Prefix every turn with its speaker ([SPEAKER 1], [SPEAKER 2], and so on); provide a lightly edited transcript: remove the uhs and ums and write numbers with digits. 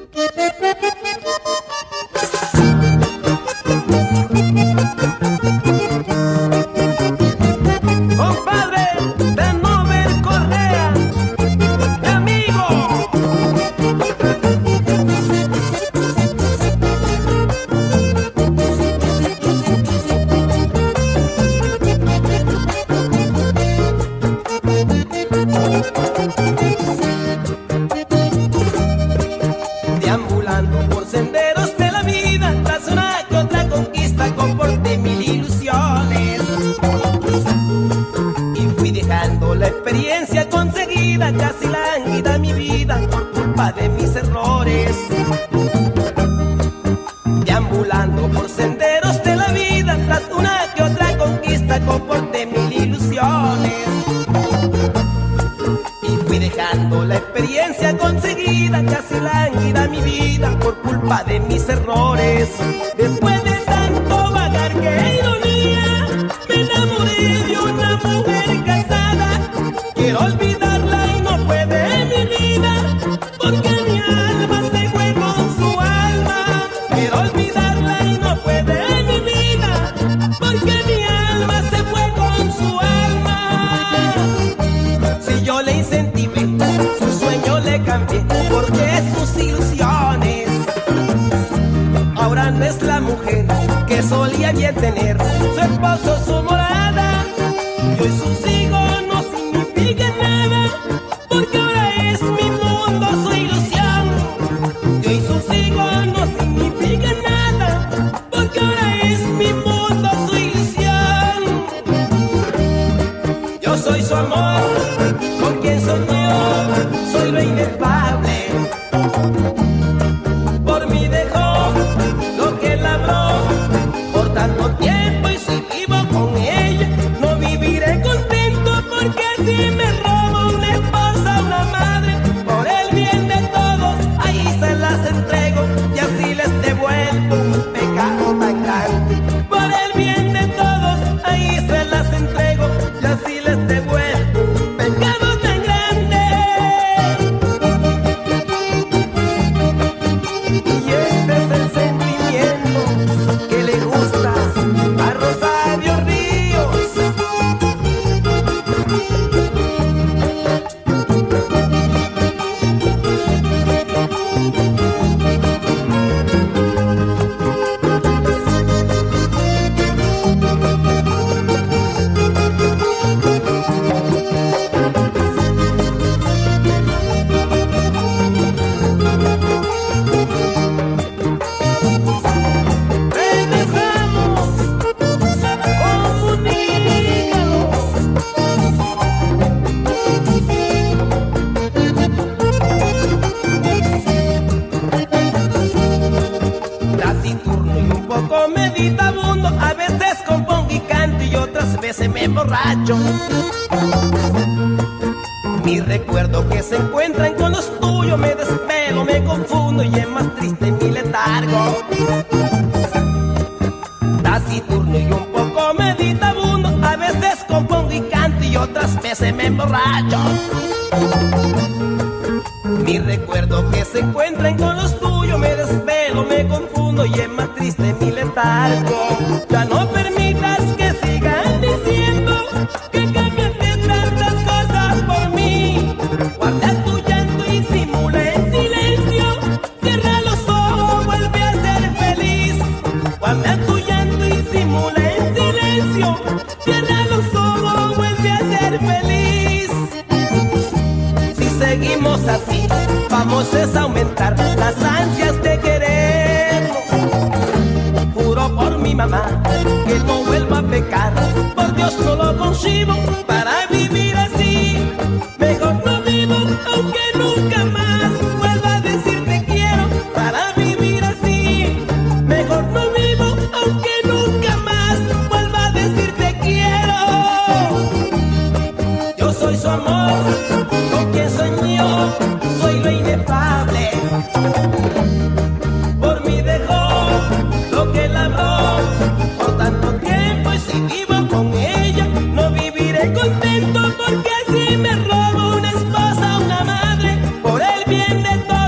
[SPEAKER 1] Casi lánguida mi vida por culpa de mis errores. Deambulando por senderos de la vida, tras una que otra conquista comporté mil ilusiones. Y fui dejando la experiencia conseguida, casi lánguida mi vida por culpa de mis errores. Después de tanto vagar, qué ironía, me enamoré de una mujer casada. Quiero olvidarla y no puede mi vida, porque mi alma se fue con su alma. Quiero olvidarla y no puede mi vida, porque mi alma se fue con su alma. Si yo le incentivé, su sueño le cambié, porque sus ilusiones ahora no es la mujer que solía bien tener. Su esposo, su morada, y hoy sus hijos no significan nada, porque ahora es mi mundo su ilusión. Y hoy sus hijos no significan nada, porque ahora es mi mundo su ilusión. Yo soy su amor, con quien soñó, soy lo inefable. Por mí dejó lo que labró por tanto tiempo, y si vivo con ella no viviré contento, porque así me robo una esposa, una madre. Por el bien de todos ahí se las entrego, y así les devuelvo un pecado tan grande. Por el bien de todos ahí se las entrego, y así les devuelvo un pecado tan grande. Y este es el sentimiento que le gusta a Rosario Ríos. Regresamos, comunícanos. Taciturno y un poco meditabundo, a veces compongo y canto y otras veces me emborracho. Mis recuerdos que se encuentran con los tuyos, me desvelo, me confundo y es más triste mi letargo. Taciturno y un poco meditabundo, a veces compongo y canto y otras veces me emborracho. Mis recuerdos que se encuentran con los tuyos, me desvelo, me confundo y es más triste mi letargo. Ya no permitas que sigan diciendo que cambias de tantas cosas por mí. Guarda tu llanto y simula en silencio, cierra los ojos, vuelve a ser feliz. Guarda tu llanto y simula en silencio, cierra los ojos, vuelve a ser feliz. Si seguimos así, vamos a aumentar las ansias de querernos. Juro por mi mamá que no vuelva a pecar, por Dios no lo concibo para vivir así. Mejor no vivo, aunque nunca más vuelva a decir te quiero para vivir así. Mejor no vivo, aunque nunca más vuelva a decir te quiero. Yo soy su amor, con quien soñó, soy lo inefable. Por mí dejó lo que labró por tanto tiempo, y si vivo con ella no viviré contento, porque así me robo una esposa, una madre. Por el bien de todos